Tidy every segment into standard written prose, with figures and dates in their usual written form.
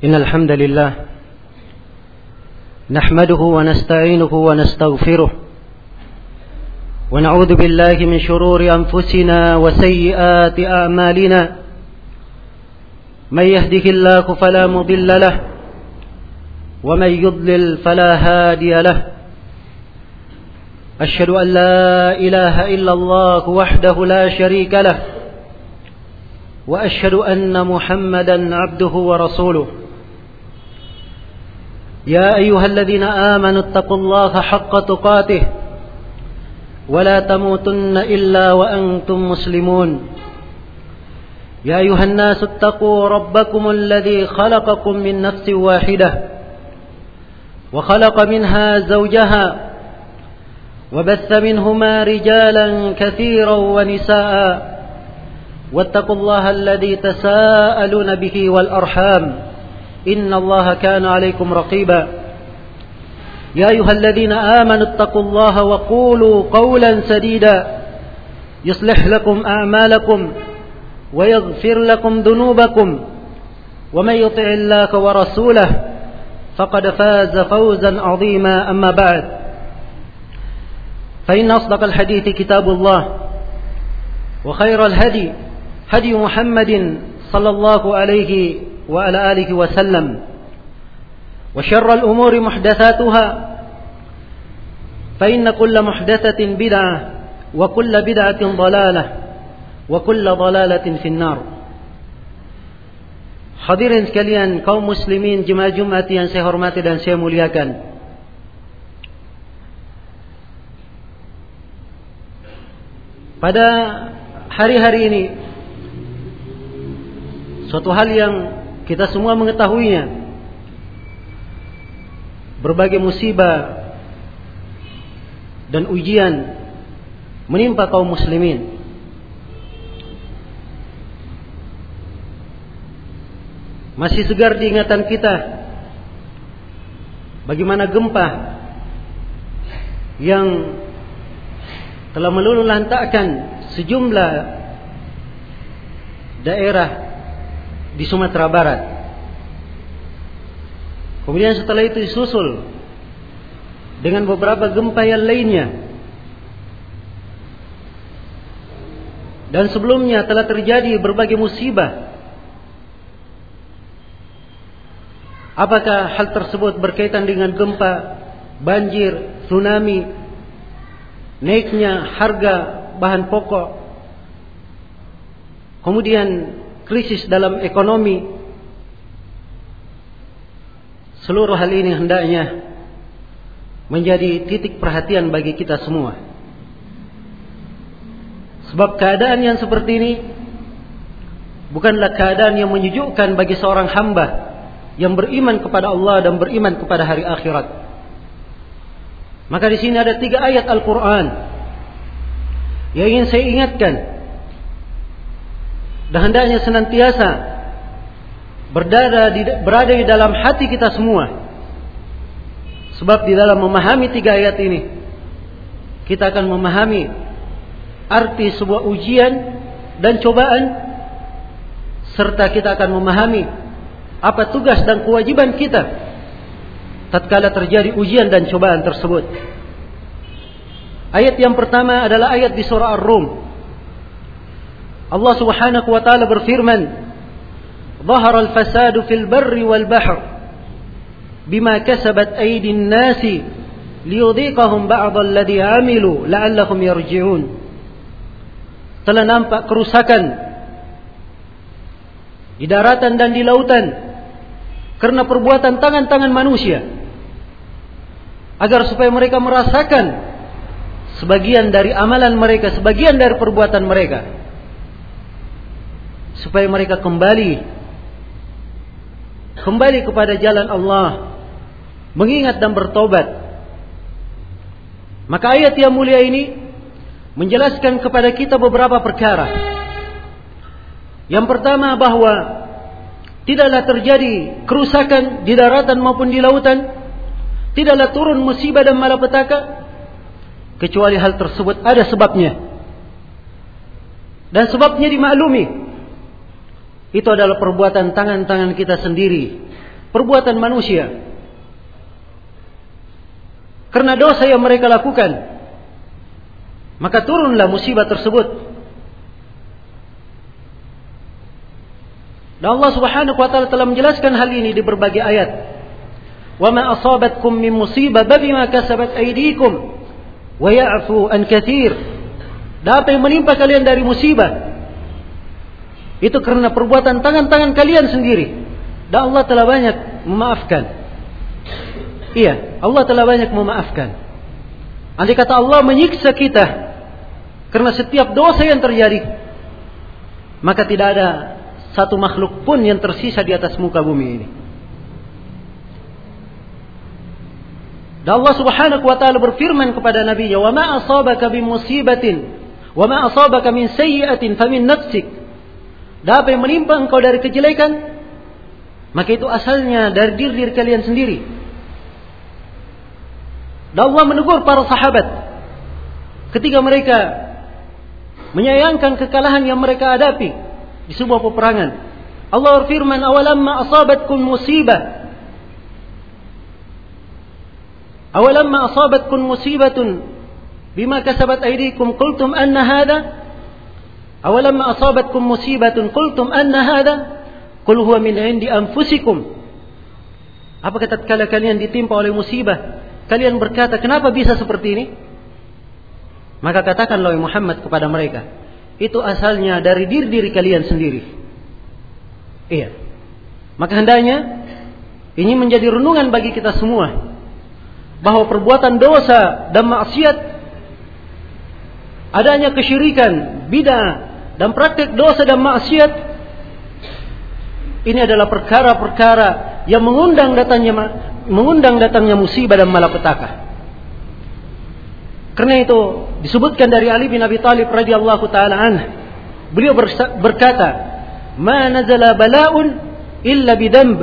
إن الحمد لله نحمده ونستعينه ونستغفره ونعوذ بالله من شرور أنفسنا وسيئات أعمالنا من يهده الله فلا مضل له ومن يضلل فلا هادي له أشهد أن لا إله إلا الله وحده لا شريك له وأشهد أن محمدا عبده ورسوله يا أيها الذين آمنوا اتقوا الله حق تقاته ولا تموتن إلا وأنتم مسلمون يا أيها الناس اتقوا ربكم الذي خلقكم من نفس واحدة وخلق منها زوجها وبث منهما رجالا كثيرا ونساء واتقوا الله الذي تساءلون به والأرحام إن الله كان عليكم رقيبا يا أيها الذين آمنوا اتقوا الله وقولوا قولا سديدا يصلح لكم أعمالكم ويغفر لكم ذنوبكم ومن يطع الله ورسوله فقد فاز فوزا عظيما أما بعد فإن أصدق الحديث كتاب الله وخير الهدي هدي محمد صلى الله عليه وعلى آله وسلم وشر الأمور محدثاتها فإن كل محدثة بدعة وكل بدعة ضلالة وكل ضلالة في النار. Hadirin sekalian, kaum muslimin jemaah Jumat yang saya hormati dan saya muliakan. Pada hari-hari ini, suatu hal yang kita semua mengetahuinya, berbagai musibah dan ujian menimpa kaum muslimin. Masih segar di ingatan kita bagaimana gempa yang telah meluluh lantakkan sejumlah daerah di Sumatera Barat. Kemudian setelah itu disusul dengan beberapa gempa yang lainnya. Dan sebelumnya telah terjadi berbagai musibah. Apakah hal tersebut berkaitan dengan gempa, banjir, tsunami, naiknya harga bahan pokok, kemudian krisis dalam ekonomi? Seluruh hal ini hendaknya menjadi titik perhatian bagi kita semua. Sebab keadaan yang seperti ini bukanlah keadaan yang menyejukkan bagi seorang hamba yang beriman kepada Allah dan beriman kepada hari akhirat. Maka di sini ada 3 ayat Al-Quran yang ingin saya ingatkan, dan hendaknya senantiasa berada di dalam hati kita semua. Sebab di dalam memahami 3 ayat ini, kita akan memahami arti sebuah ujian dan cobaan, serta kita akan memahami apa tugas dan kewajiban kita tatkala terjadi ujian dan cobaan tersebut. Ayat yang pertama adalah ayat di surah Ar-Rum. Allah Subhanahu wa taala berfirman, "Dhahara al-fasadu fil barri wal bahr bima kasabat aydin nasi liyudhiqahum ba'd alladhi 'amilu la'allahum yarji'un." Telah nampak kerusakan di daratan dan di lautan karena perbuatan tangan-tangan manusia, agar supaya mereka merasakan sebagian dari amalan mereka, sebagian dari perbuatan mereka, supaya mereka kembali kepada jalan Allah, mengingat dan bertobat. Maka ayat yang mulia ini menjelaskan kepada kita beberapa perkara. Yang pertama, bahwa tidaklah terjadi kerusakan di daratan maupun di lautan, tidaklah turun musibah dan malapetaka kecuali hal tersebut ada sebabnya. Dan sebabnya dimaklumi. Itu adalah perbuatan tangan-tangan kita sendiri perbuatan manusia. Karena dosa yang mereka lakukan, maka turunlah musibah tersebut. Dan Allah Subhanahu wa taala telah menjelaskan hal ini di berbagai ayat. Wa ma asabatkum min musibah bima kasabat aydikum wa ya'fu an katsir. Dan apa yang menimpa kalian dari musibah itu karena perbuatan tangan-tangan kalian sendiri. Dan Allah telah banyak memaafkan. Iya, Allah telah banyak memaafkan. Andai kata Allah menyiksa kita karena setiap dosa yang terjadi, maka tidak ada satu makhluk pun yang tersisa di atas muka bumi ini. Dan Allah Subhanahu wa taala berfirman kepada Nabi-Nya, "Wa ma asabaka min musibatin, wa ma asabaka min sayyi'atin famin nafsik." Dan apa yang menimpa engkau dari kejelekan, maka itu asalnya dari diri kalian sendiri. Dan Allah menegur para sahabat ketika mereka menyayangkan kekalahan yang mereka hadapi di sebuah peperangan. Allah berfirman, "Awalamma asabatkum musibah, awalamma asabatkum musibatun bima kasabat aydikum qultum anna hadha, awalamma asabatkum musibatun qultum anna hadha, qul huwa min 'indi anfusikum." Apakah tatkala kalian ditimpa oleh musibah, kalian berkata, "Kenapa bisa seperti ini?" Maka katakanlah Muhammad kepada mereka, itu asalnya dari diri kalian sendiri. Iya. Maka hendaknya ini menjadi renungan bagi kita semua, bahwa perbuatan dosa dan maksiat, adanya kesyirikan, bid'ah dan praktik dosa dan maksiat, ini adalah perkara-perkara yang mengundang datangnya musibah dan malapetaka. Karena itu disebutkan dari Ali bin Abi Thalib radhiyallahu taala anhu, beliau berkata, "Ma nazala bala'un illa bidamb,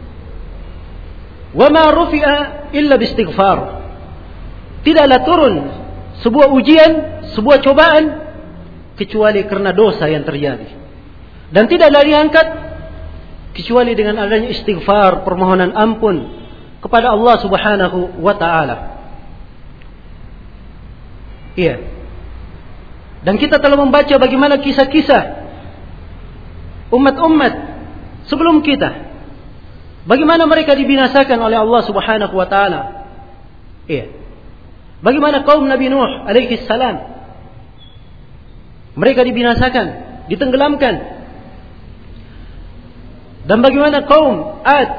wa ma rufi'a illa bistighfar." Tidaklah turun sebuah ujian, sebuah cobaan kecuali karena dosa yang terjadi, dan tidaklah diangkat kecuali dengan adanya istighfar, permohonan ampun kepada Allah Subhanahu wa taala. Iya. Dan kita telah membaca bagaimana kisah-kisah umat-umat sebelum kita, bagaimana mereka dibinasakan oleh Allah Subhanahu wa taala. Iya. Bagaimana kaum Nabi Nuh alaihi salam, mereka dibinasakan, ditenggelamkan. Dan bagaimana kaum Ad,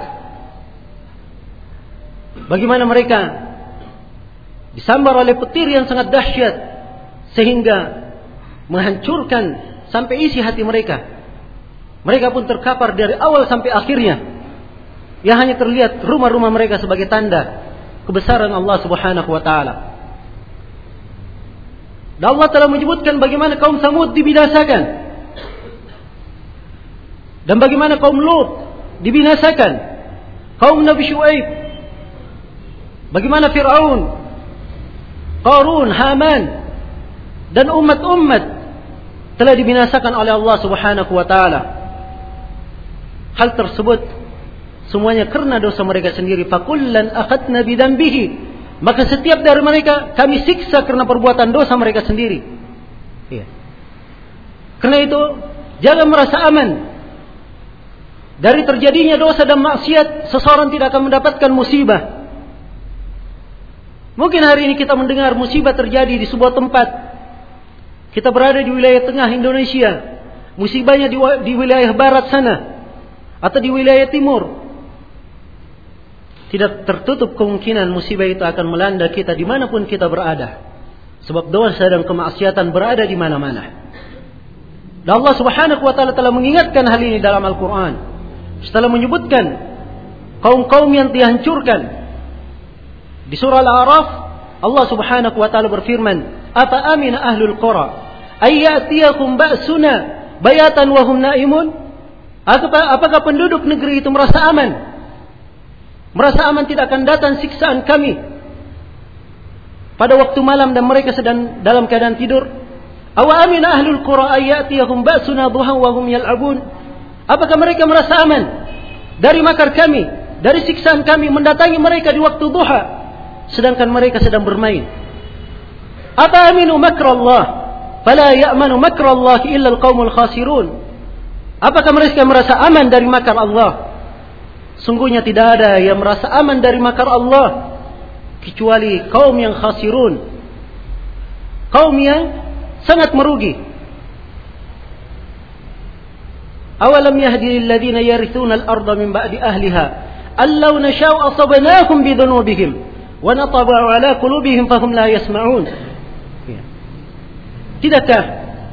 bagaimana mereka disambar oleh petir yang sangat dahsyat sehingga menghancurkan sampai isi hati mereka. Mereka pun terkapar dari awal sampai akhirnya. Yang hanya terlihat rumah-rumah mereka sebagai tanda kebesaran Allah Subhanahu wa taala. Dan Allah telah menyebutkan bagaimana kaum Samud dibinasakan, dan bagaimana kaum Lut dibinasakan, kaum Nabi Syuaib, bagaimana Fir'aun, Qarun, Haman, dan umat-umat telah dibinasakan oleh Allah Subhanahu wa taala. Hal tersebut semuanya karena dosa mereka sendiri. Fakullan akhadna bidzambihi, maka setiap dari mereka kami siksa karena perbuatan dosa mereka sendiri. Iya. Karena itu jangan merasa aman dari terjadinya dosa dan maksiat. Seseorang tidak akan mendapatkan musibah. Mungkin hari ini kita mendengar musibah terjadi di sebuah tempat. Kita berada di wilayah tengah Indonesia, musibahnya di wilayah barat sana, atau di wilayah timur. Tidak tertutup kemungkinan musibah itu akan melanda kita dimanapun kita berada. Sebab dosa dan kemaksiatan berada di mana-mana. Dan Allah Subhanahu wa taala telah mengingatkan hal ini dalam Al-Quran. Setelah menyebutkan kaum-kaum yang dihancurkan di surah Al-A'raf, Allah Subhanahu wa taala berfirman, "Apa amina ahlul qura ay ya'tiyakum ba'suna bayatan wa hum na'imun?" Apakah penduduk negeri itu merasa aman? Merasa aman tidak akan datang siksaan kami pada waktu malam dan mereka sedang dalam keadaan tidur? Awa amina ahlul qura ay ya'tiyahum ba'suna duhan wa hum yal'abun? Apakah mereka merasa aman dari makar kami dari siksaan kami mendatangi mereka di waktu duha, sedangkan mereka sedang bermain. Apa aminu makrallah, fala ya'manu makrallah illa al-qaumul khasirun. Apakah mereka merasa aman dari makar Allah? Sungguhnya tidak ada yang merasa aman dari makar Allah kecuali kaum yang khasirun, kaum yang sangat merugi. Awalam yahdi lil ladzina yarithuna al-ardha min ba'di ahliha allau nasha'u asabnahum bi dhunubihim wa nataba'u ala qulubihim fahum la yasma'un. Tidakkah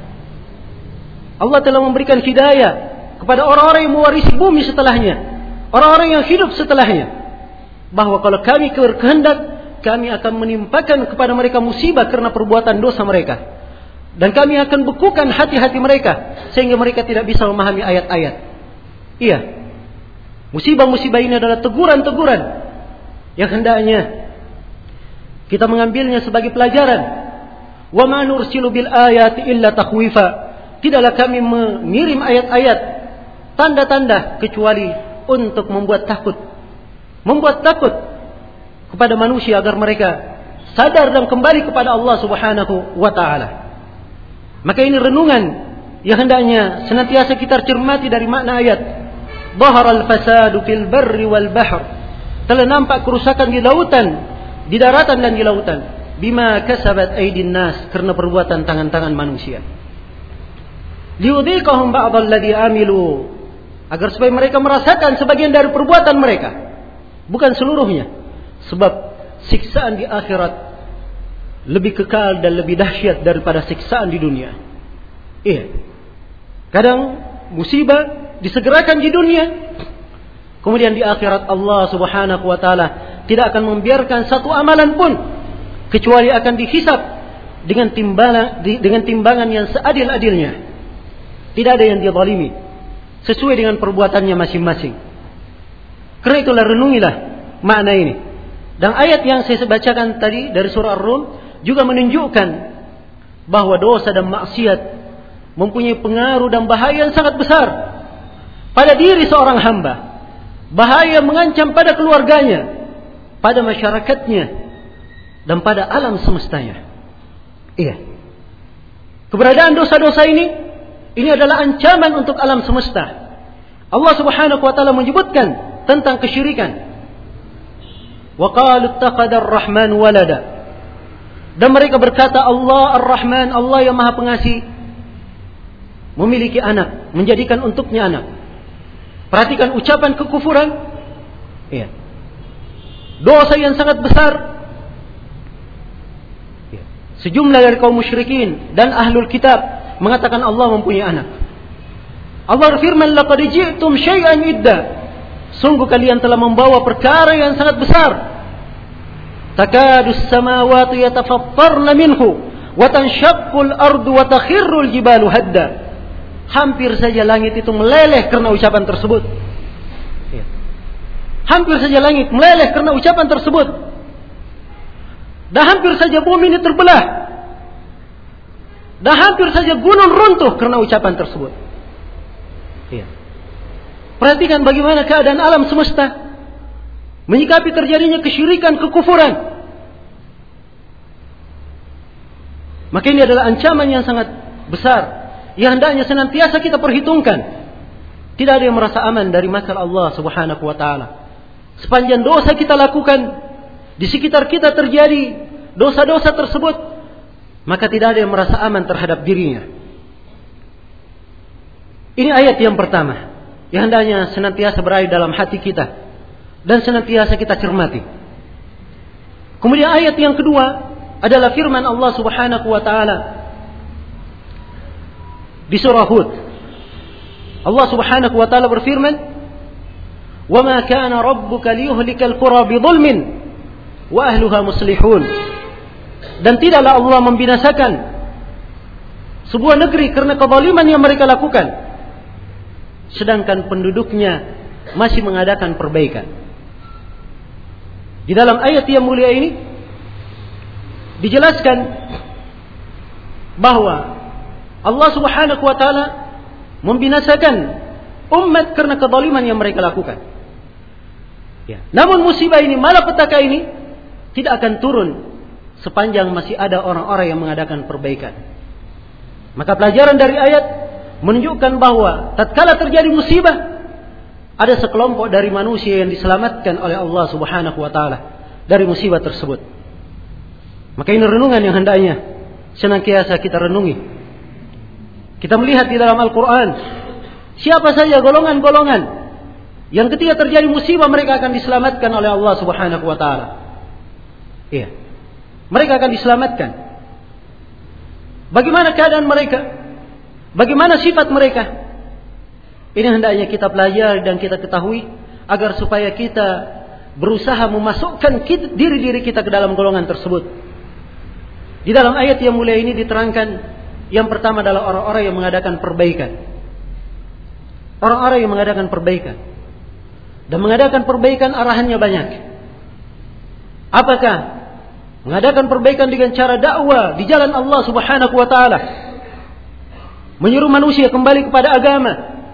Allah telah memberikan hidayah kepada orang-orang yang mewarisi bumi setelahnya, orang-orang yang hidup setelahnya, bahwa kalau kami berkehendak, kami akan menimpakan kepada mereka musibah karena perbuatan dosa mereka. Dan kami akan bekukan hati-hati mereka sehingga mereka tidak bisa memahami ayat-ayat. Iya. Musibah-musibah ini adalah teguran-teguran yang hendaknya kita mengambilnya sebagai pelajaran. Wa ma nursilu bil ayati illa takhwifa. Tidaklah kami mengirim ayat-ayat, tanda-tanda kecuali untuk membuat takut. Membuat takut kepada manusia agar mereka sadar dan kembali kepada Allah Subhanahu wa taala. Maka ini renungan yang hendaknya senantiasa kita cermati dari makna ayat. Dhaharal fasadu fil barri wal bahr. Telah nampak kerusakan di lautan, di daratan dan di lautan. Bima kasabat aydin nas, karena perbuatan tangan-tangan manusia. Liudhiqahum ba'dal ladzi amilu, agar supaya mereka merasakan sebagian dari perbuatan mereka, bukan seluruhnya. Sebab siksaan di akhirat lebih kekal dan lebih dahsyat daripada siksaan di dunia. Iya. Kadang musibah disegerakan di dunia, kemudian di akhirat Allah Subhanahu wa taala tidak akan membiarkan satu amalan pun kecuali akan dihisab dengan timbangan yang seadil-adilnya. Tidak ada yang dizalimi, sesuai dengan perbuatannya masing-masing. Karena itulah renungilah makna ini. Dan ayat yang saya bacakan tadi dari surah Ar-Rum juga menunjukkan bahwa dosa dan maksiat mempunyai pengaruh dan bahaya yang sangat besar pada diri seorang hamba. Bahaya mengancam pada keluarganya, pada masyarakatnya, dan pada alam semestanya. Iya. Keberadaan dosa-dosa ini adalah ancaman untuk alam semesta. Allah Subhanahu wa taala menyebutkan tentang kesyirikan. Wa qalu ittakhadha ar-rahman walada. Dan mereka berkata Allah Ar-Rahman, Allah yang Maha Pengasih, memiliki anak, menjadikan untuknya anak. Perhatikan ucapan kekufuran. Iya. Dosa yang sangat besar. Iya. Sejumlah dari kaum musyrikin dan ahlul kitab mengatakan Allah mempunyai anak. Allah berfirman, laqad ji'tum syai'an idda. Sungguh kalian telah membawa perkara yang sangat besar. Takadus samawati yatafattarna minhu wa tanshaqqul ardu wa takhirrul jibalu hadda. Hampir saja langit itu meleleh karena ucapan tersebut. Ya. Hampir saja langit meleleh karena ucapan tersebut. Dan hampir saja bumi ini terbelah. Dan hampir saja gunung runtuh karena ucapan tersebut. Ya. Perhatikan bagaimana keadaan alam semesta menyikapi terjadinya kesyirikan, kekufuran. Maka ini adalah ancaman yang sangat besar yang hendaknya senantiasa kita perhitungkan. Tidak ada yang merasa aman dari makar Allah Subhanahu wa taala. Sepanjang dosa kita lakukan, di sekitar kita terjadi dosa-dosa tersebut, maka tidak ada yang merasa aman terhadap dirinya. Ini ayat yang pertama yang hendaknya senantiasa berada dalam hati kita dan senantiasa kita cermati. Kemudian ayat yang kedua adalah firman Allah Subhanahu wa taala di surah Hud. Allah Subhanahu wa taala berfirman, "Wa ma kana rabbuka liyuhlikal qura bidzulmin wa ahluha muslihun." Dan tidaklah Allah membinasakan sebuah negeri karena kezaliman yang mereka lakukan, sedangkan penduduknya masih mengadakan perbaikan. Di dalam ayat yang mulia ini dijelaskan bahwa Allah Subhanahu wa taala membinasakan umat karena kezaliman yang mereka lakukan. Ya. Namun musibah ini, malapetaka ini tidak akan turun sepanjang masih ada orang-orang yang mengadakan perbaikan. Maka pelajaran dari ayat menunjukkan bahwa tatkala terjadi musibah, ada sekelompok dari manusia yang diselamatkan oleh Allah Subhanahu wa taala dari musibah tersebut. Maka ini renungan yang hendaknya senantiasa kita renungi. Kita melihat di dalam Al-Quran, siapa saja golongan-golongan yang ketika terjadi musibah mereka akan diselamatkan oleh Allah Subhanahu wa taala. Iya. Mereka akan diselamatkan. Bagaimana keadaan mereka? Bagaimana sifat mereka? Ini hendaknya kita pelajari dan kita ketahui agar supaya kita berusaha memasukkan diri-diri kita ke dalam golongan tersebut. Di dalam ayat yang mulia ini diterangkan, yang pertama adalah orang-orang yang mengadakan perbaikan. Orang-orang yang mengadakan perbaikan. Dan mengadakan perbaikan arahannya banyak. Apakah mengadakan perbaikan dengan cara dakwah di jalan Allah Subhanahu wa taala, menyuruh manusia kembali kepada agama,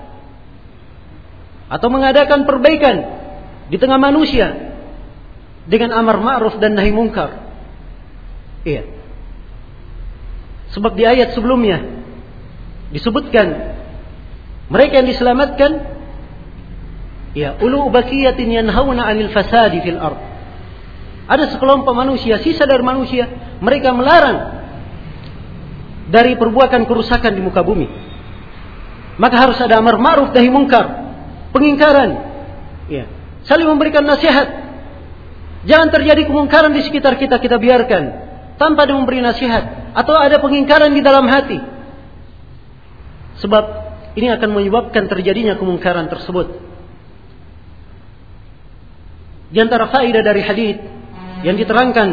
atau mengadakan perbaikan di tengah manusia dengan amar ma'ruf dan nahi mungkar? Iya. Sebab di ayat sebelumnya disebutkan mereka yang diselamatkan, ya, ulu baqiyatin yanhauna 'anil fasadi fil ard. Ada sekelompok manusia, sisa dari manusia, mereka melarang dari perbuatan kerusakan di muka bumi. Maka harus ada amar ma'ruf nahi mungkar, pengingkaran. Ya, saling memberikan nasihat. Jangan terjadi kemungkaran di sekitar kita, kita biarkan tanpa ada memberi nasihat atau ada pengingkaran di dalam hati. Sebab ini akan menyebabkan terjadinya kemungkaran tersebut. Di antara faedah dari hadis yang diterangkan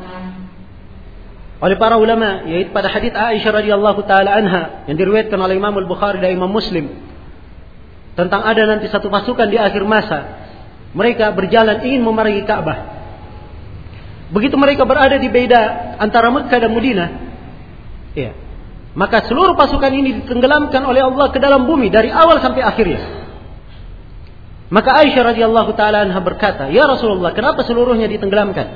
oleh para ulama, yaitu pada hadis Aisyah radhiyallahu taala anha yang diriwayatkan oleh Imam Al-Bukhari dan Imam Muslim, tentang ada nanti satu pasukan di akhir masa, mereka berjalan ingin memerangi Ka'bah. Begitu mereka berada di beda antara Mekah dan Madinah, ya, maka seluruh pasukan ini ditenggelamkan oleh Allah ke dalam bumi dari awal sampai akhirnya. Maka Aisyah radhiyallahu taala anha berkata, "Ya Rasulullah, kenapa seluruhnya ditenggelamkan?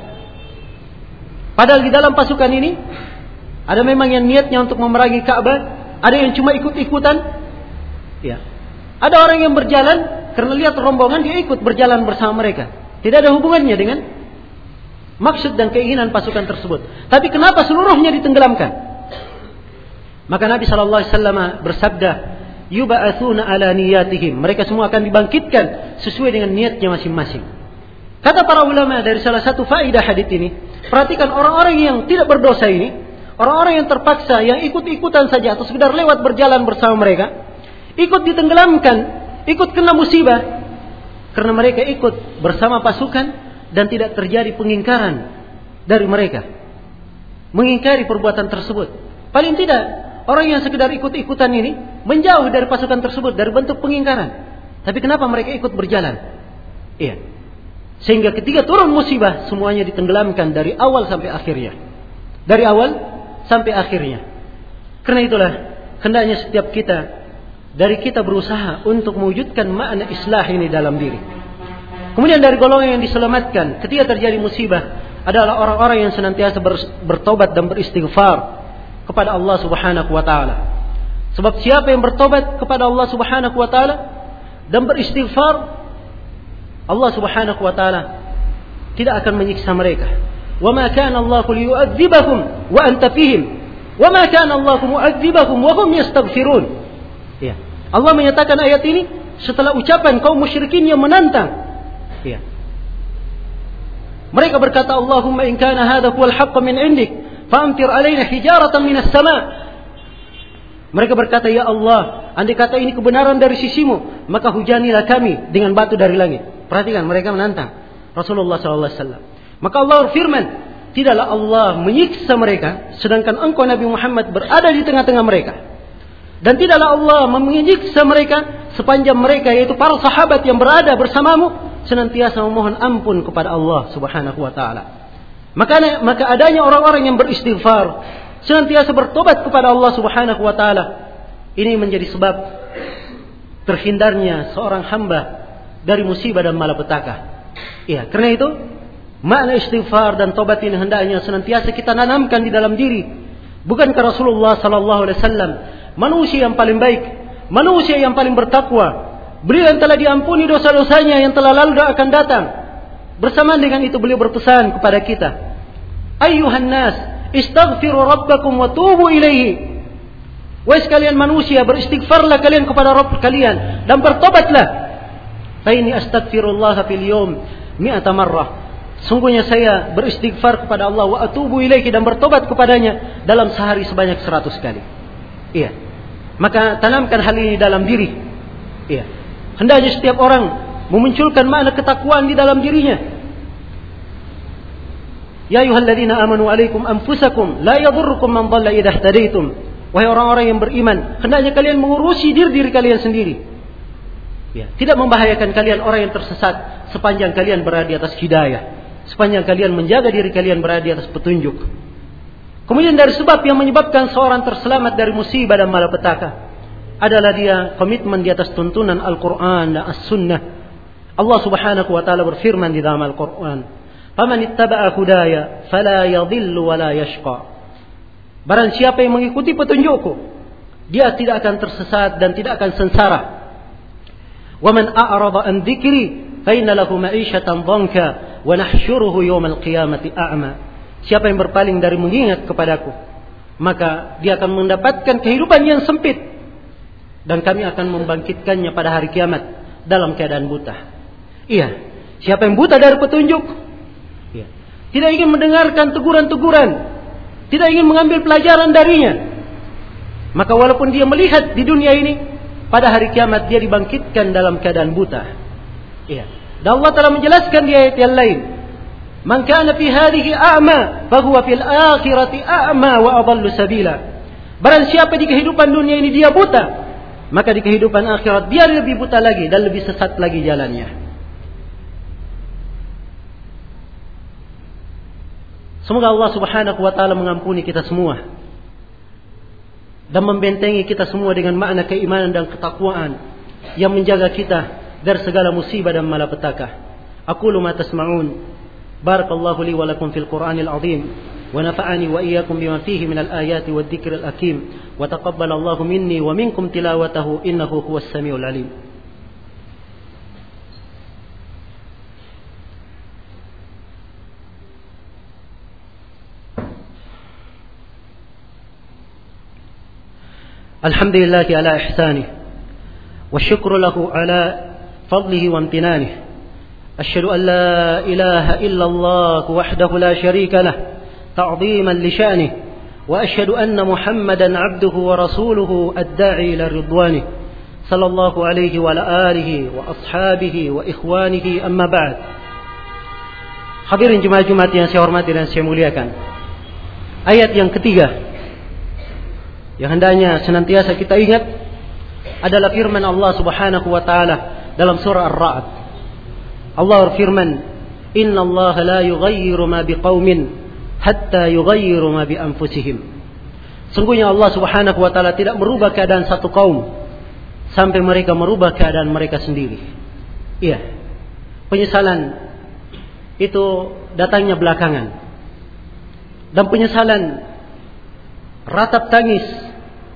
Padahal di dalam pasukan ini ada memang yang niatnya untuk memerangi Ka'bah, ada yang cuma ikut-ikutan. Ya. Ada orang yang berjalan karena lihat rombongan, dia ikut berjalan bersama mereka. Tidak ada hubungannya dengan maksud dan keinginan pasukan tersebut. Tapi kenapa seluruhnya ditenggelamkan?" Maka Nabi sallallahu alaihi wasallam bersabda, "Yub'atsuna ala niyatihim." Mereka semua akan dibangkitkan sesuai dengan niatnya masing-masing. Kata para ulama, dari salah satu faedah hadits ini, perhatikan orang-orang yang tidak berdosa ini, orang-orang yang terpaksa, yang ikut-ikutan saja atau sekedar lewat berjalan bersama mereka, ikut ditenggelamkan, ikut kena musibah karena mereka ikut bersama pasukan dan tidak terjadi pengingkaran dari mereka, mengingkari perbuatan tersebut. Paling tidak orang yang sekedar ikut-ikutan ini menjauh dari pasukan tersebut dari bentuk pengingkaran. Tapi kenapa mereka ikut berjalan? Iya. Sehingga ketika turun musibah, semuanya ditenggelamkan dari awal sampai akhirnya. Dari awal sampai akhirnya. Karena itulah hendaknya setiap kita berusaha untuk mewujudkan makna islah ini dalam diri. Kemudian dari golongan yang diselamatkan ketika terjadi musibah adalah orang-orang yang senantiasa bertobat dan beristighfar kepada Allah Subhanahu wa taala. Sebab siapa yang bertobat kepada Allah Subhanahu wa taala dan beristighfar, Allah Subhanahu wa taala tidak akan menyiksa mereka. Wa ma kana Allahu liyu'adzibahum wa anta fihim, wa ma kana Allahu mu'adzibahum wa hum yastaghfirun. Ya. Allah menyatakan ayat ini setelah ucapan kaum musyrikin yang menantang. Ya. Mereka berkata, "Allahumma in kana hadha huwal haqq min 'indik, fa'amtir 'alaina hijaratan minas sama'." Mereka berkata, "Ya Allah, andai kata ini kebenaran dari sisimu, maka hujanilah kami dengan batu dari langit." Perhatikan, mereka menantang Rasulullah SAW. Maka Allah berfirman, tidaklah Allah menyiksa mereka sedangkan engkau Nabi Muhammad berada di tengah-tengah mereka. Dan tidaklah Allah menyiksa mereka sepanjang mereka, yaitu para sahabat yang berada bersamamu, senantiasa memohon ampun kepada Allah Subhanahu wa taala. Maka adanya orang-orang yang beristighfar, senantiasa bertobat kepada Allah Subhanahu wa taala, ini menjadi sebab terhindarnya seorang hamba dari musibah dan malapetaka. Iya, karena itu makna istighfar dan tobat ini hendaknya senantiasa kita tanamkan di dalam diri. Bukankah Rasulullah sallallahu alaihi wasallam manusia yang paling baik, manusia yang paling bertakwa, beliau yang telah diampuni dosa-dosanya yang telah lalu dan akan datang. Bersamaan dengan itu beliau berpesan kepada kita, ayyuhan nas, istaghfiru rabbakum wa tubu ilaihi. Wahai sekalian manusia, beristighfarlah kalian kepada Rabb kalian dan bertobatlah. Fa inni astaghfirullah fil yawm mi'ata marrah. Sungguhnya saya beristighfar kepada Allah wa atubu ilaihi dan bertobat kepadanya dalam sehari sebanyak 100 kali. Iya. Maka tanamkan hal ini dalam diri. Iya. Hendaknya setiap orang memunculkan makna ketakwaan di dalam dirinya. Ya ayyuhalladzina amanu alaikum anfusakum la yadhurrukum man dhalla idza ihtadaitum. Wahai orang-orang yang beriman, hendaknya kalian mengurusi diri kalian sendiri. Ya, tidak membahayakan kalian orang yang tersesat sepanjang kalian berada di atas hidayah, sepanjang kalian menjaga diri kalian berada di atas petunjuk. Kemudian dari sebab yang menyebabkan seorang terselamat dari musibah dan malapetaka adalah dia komitmen di atas tuntunan Al-Quran dan As-Sunnah. Allah Subhanahu wa taala berfirman di dalam Al-Quran, "Faman ittaba'a hudaya fala yadhillu wa la yashqa." Barang siapa yang mengikuti petunjukku, dia tidak akan tersesat dan tidak akan sengsara. Wa man a'rada an dzikri fa inna lahu ma'isyatan dhanka wa nahsyuruhu yawmal qiyamati a'ma. Siapa yang berpaling dari mengingat kepadaku, maka dia akan mendapatkan kehidupan yang sempit dan kami akan membangkitkannya pada hari kiamat dalam keadaan buta. Iya, siapa yang buta dari petunjuk, iya, tidak ingin mendengarkan teguran-teguran, tidak ingin mengambil pelajaran darinya, maka walaupun dia melihat di dunia ini, pada hari kiamat dia dibangkitkan dalam keadaan buta. Iya. Dan Allah telah menjelaskan di ayat yang lain, "Man kana fi hadhihi a'ma, fa huwa fil akhirati a'ma wa adallu sabila." Barang siapa di kehidupan dunia ini dia buta, maka di kehidupan akhirat dia lebih buta lagi dan lebih sesat lagi jalannya. Semoga Allah Subhanahu wa taala mengampuni kita semua dan membentengi kita semua dengan makna keimanan dan ketakwaan yang menjaga kita dari segala musibah dan malapetaka. Aqulu ma tasma'un. Barakallahu li wa lakum fil Qur'anil 'azim wa nafa'ani wa iyyakum bima fihi minal ayati wad dzikril hakim wa taqabbalallahu minni wa minkum tilawatahu innahu huwas samiul 'alim. الحمد لله على إحسانه والشكر له على فضله وامتنانه أشهد أن لا إله إلا الله وحده لا شريك له تعظيما لشأنه وأشهد أن محمدا عبده ورسوله الداعي إلى رضوانه صلى الله عليه وعلى آله وأصحابه وإخوانه أما بعد. Hadirin jemaah-jemaah yang saya hormati dan saya muliakan, ayat yang ketiga yang hendaknya senantiasa kita ingat adalah firman Allah Subhanahu wa taala dalam surah Ar-Ra'd. Allah berfirman, "Inna Allah la yughayyiru ma biqaumin hatta yughayyiru ma bi anfusihim." Sungguhnya Allah Subhanahu wa taala tidak merubah keadaan satu kaum sampai mereka merubah keadaan mereka sendiri. Iya. Penyesalan itu datangnya belakangan. Dan penyesalan, ratap tangis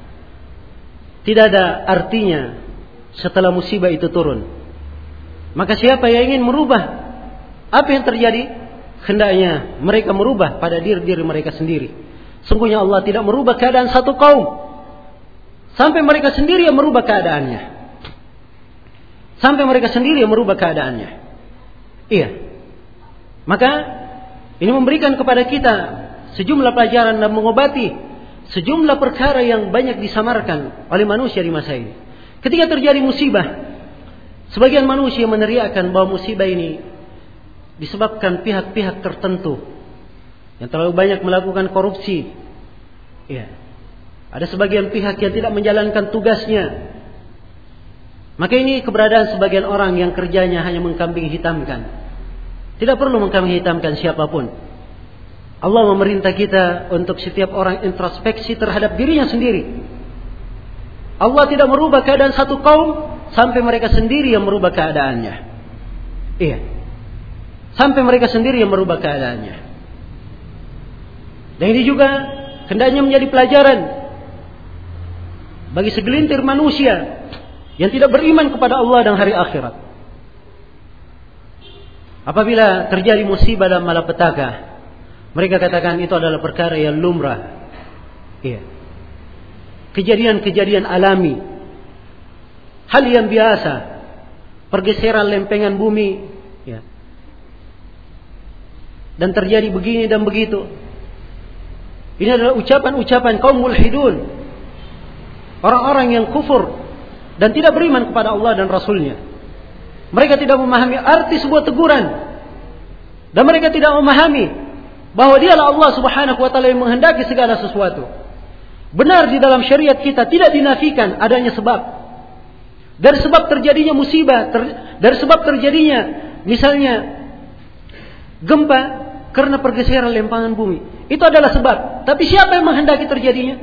tidak ada artinya setelah musibah itu turun. Maka siapa yang ingin merubah apa yang terjadi, hendaknya mereka merubah pada diri mereka sendiri. Sungguhnya Allah tidak merubah keadaan satu kaum sampai mereka sendiri yang merubah keadaannya. Sampai mereka sendiri yang merubah keadaannya. Iya. Maka ini memberikan kepada kita sejumlah pelajaran dan mengobati sejumlah perkara yang banyak disamarkan oleh manusia di masa ini. Ketika terjadi musibah, sebagian manusia meneriakkan bahwa musibah ini disebabkan pihak-pihak tertentu yang terlalu banyak melakukan korupsi. Ya. Ada sebagian pihak yang tidak menjalankan tugasnya. Maka ini keberadaan sebagian orang yang kerjanya hanya mengkambing hitamkan. Tidak perlu mengkambing hitamkan siapapun. Allah memerintah kita untuk setiap orang introspeksi terhadap dirinya sendiri. Allah tidak merubah keadaan satu kaum sampai mereka sendiri yang merubah keadaannya. Iya. sampai mereka sendiri yang merubah keadaannya. Dan ini juga hendaknya menjadi pelajaran bagi segelintir manusia yang tidak beriman kepada Allah dan hari akhirat. Apabila terjadi musibah dan malapetaka, mereka katakan itu adalah perkara yang lumrah. Iya. Kejadian-kejadian alami, hal yang biasa, pergeseran lempengan bumi, ya. Dan terjadi begini dan begitu. Ini adalah ucapan-ucapan kaum mulhidun, orang-orang yang kufur dan tidak beriman kepada Allah dan Rasulnya. Mereka tidak memahami arti sebuah teguran, dan mereka tidak memahami bahwa dialah Allah Subhanahu wa ta'ala yang menghendaki segala sesuatu. Benar, di dalam syariat kita tidak dinafikan adanya sebab. Dari sebab terjadinya musibah, dari sebab terjadinya misalnya gempa karena pergeseran lempengan bumi, itu adalah sebab. Tapi siapa yang menghendaki terjadinya?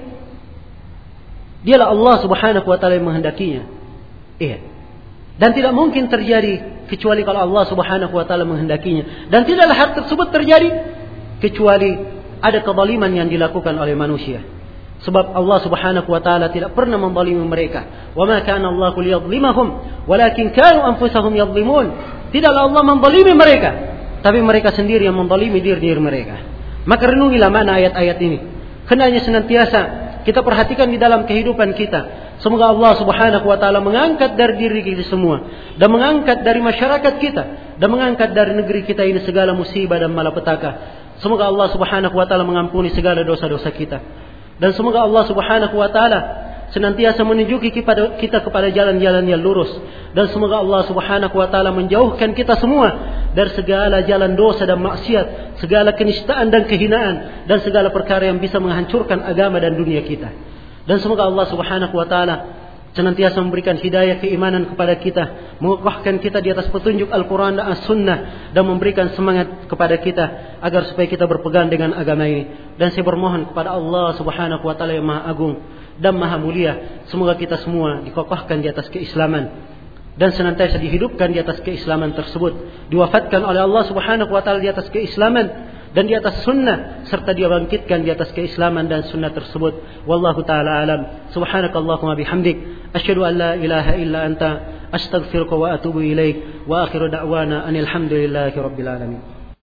Dialah Allah Subhanahu wa ta'ala yang menghendakinya. Iya. Dan tidak mungkin terjadi kecuali kalau Allah Subhanahu wa ta'ala menghendakinya. Dan tidaklah hal tersebut terjadi kecuali ada kezaliman yang dilakukan oleh manusia. Sebab Allah Subhanahu wa ta'ala tidak pernah menzalimi mereka. Wa ma kana Allahu liyadhlimahum walakin kanu anfusahum yadhlimun. Tidaklah Allah menzalimi mereka, tapi mereka sendiri yang menzalimi diri mereka. Maka renungilah mana ayat-ayat ini. Hendaknya senantiasa kita perhatikan di dalam kehidupan kita. Semoga Allah Subhanahu wa ta'ala mengangkat dari diri kita semua, dan mengangkat dari masyarakat kita, dan mengangkat dari negeri kita ini segala musibah dan malapetaka. Semoga Allah Subhanahu wa ta'ala mengampuni segala dosa-dosa kita. Dan semoga Allah Subhanahu wa ta'ala senantiasa menunjuki kita kepada jalan-jalan yang lurus. Dan semoga Allah Subhanahu wa ta'ala menjauhkan kita semua dari segala jalan dosa dan maksiat, segala kenistaan dan kehinaan, dan segala perkara yang bisa menghancurkan agama dan dunia kita. Dan semoga Allah Subhanahu wa ta'ala senantiasa memberikan hidayah keimanan kepada kita, mengokohkan kita di atas petunjuk Al-Quran dan As-Sunnah, dan memberikan semangat kepada kita agar supaya kita berpegang dengan agama ini. Dan saya bermohon kepada Allah Subhanahu wa ta'ala yang Maha Agung dan Maha Mulia, semoga kita semua dikokohkan di atas keislaman dan senantiasa dihidupkan di atas keislaman tersebut, diwafatkan oleh Allah Subhanahu wa ta'ala di atas keislaman dan di atas sunnah, serta dia bangkitkan di atas keislaman dan sunnah tersebut. Wallahu ta'ala alam. Subhanakallahumma bihamdik, asyhadu an la ilaha illa anta, astaghfiruka wa atubu ilaik, wa akhiru da'wana anil hamdulillahi rabbil alamin.